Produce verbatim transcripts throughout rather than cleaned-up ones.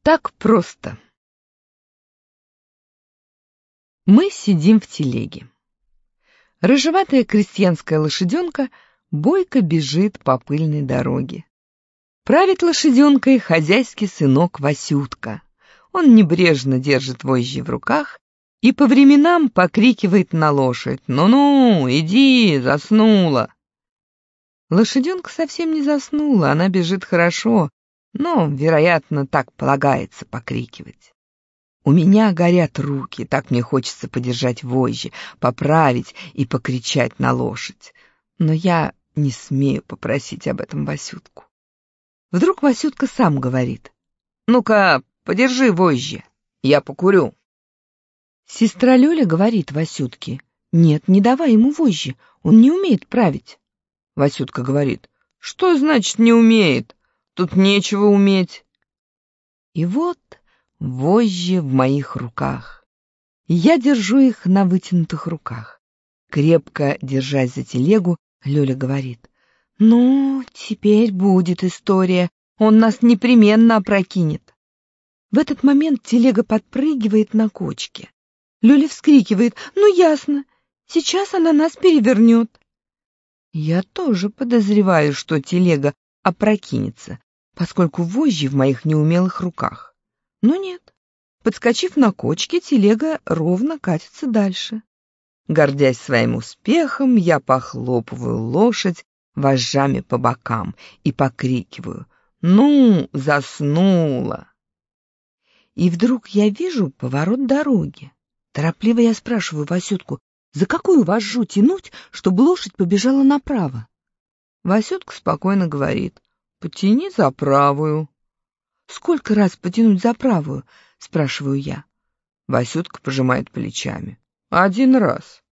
Так просто. Мы сидим в телеге. Рыжеватая крестьянская лошаденка бойко бежит по пыльной дороге. Правит лошаденкой хозяйский сынок Васютка. Он небрежно держит вожжи в руках и по временам покрикивает на лошадь: «Ну-ну, иди, заснула!» Лошаденка совсем не заснула, она бежит хорошо, но, вероятно, так полагается покрикивать. У меня горят руки, так мне хочется подержать вожжи, поправить и покричать на лошадь. Но я не смею попросить об этом Васютку. Вдруг Васютка сам говорит: «Ну-ка, подержи вожжи, я покурю». Сестра Лёля говорит Васютке: «Нет, не давай ему вожжи, он не умеет править». Васютка говорит: «Что значит не умеет? Тут нечего уметь». И вот вожжи в моих руках. Я держу их на вытянутых руках. Крепко держась за телегу, Лёля говорит: «Ну, теперь будет история, он нас непременно опрокинет». В этот момент телега подпрыгивает на кочке. Лёля вскрикивает: «Ну ясно, сейчас она нас перевернет». Я тоже подозреваю, что телега опрокинется, поскольку вожжи в моих неумелых руках. Но нет. Подскочив на кочке, телега ровно катится дальше. Гордясь своим успехом, я похлопываю лошадь вожжами по бокам и покрикиваю: «Ну, заснула!» И вдруг я вижу поворот дороги. Торопливо я спрашиваю Васютку: «За какую вожжу тянуть, чтобы лошадь побежала направо?» Васютка спокойно говорит: «Потяни за правую». «Сколько раз потянуть за правую?» — спрашиваю я. Васютка пожимает плечами: «Один раз».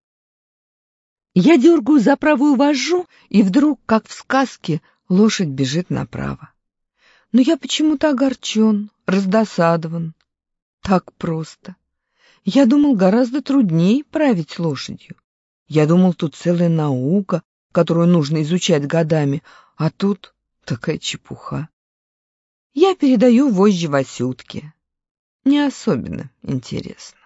Я дергаю за правую вожжу, и вдруг, как в сказке, лошадь бежит направо. Но я почему-то огорчен, раздосадован. Так просто. Я думал, гораздо труднее править лошадью. Я думал, тут целая наука, которую нужно изучать годами, а тут такая чепуха. Я передаю вожжи Васютке. Не особенно интересно.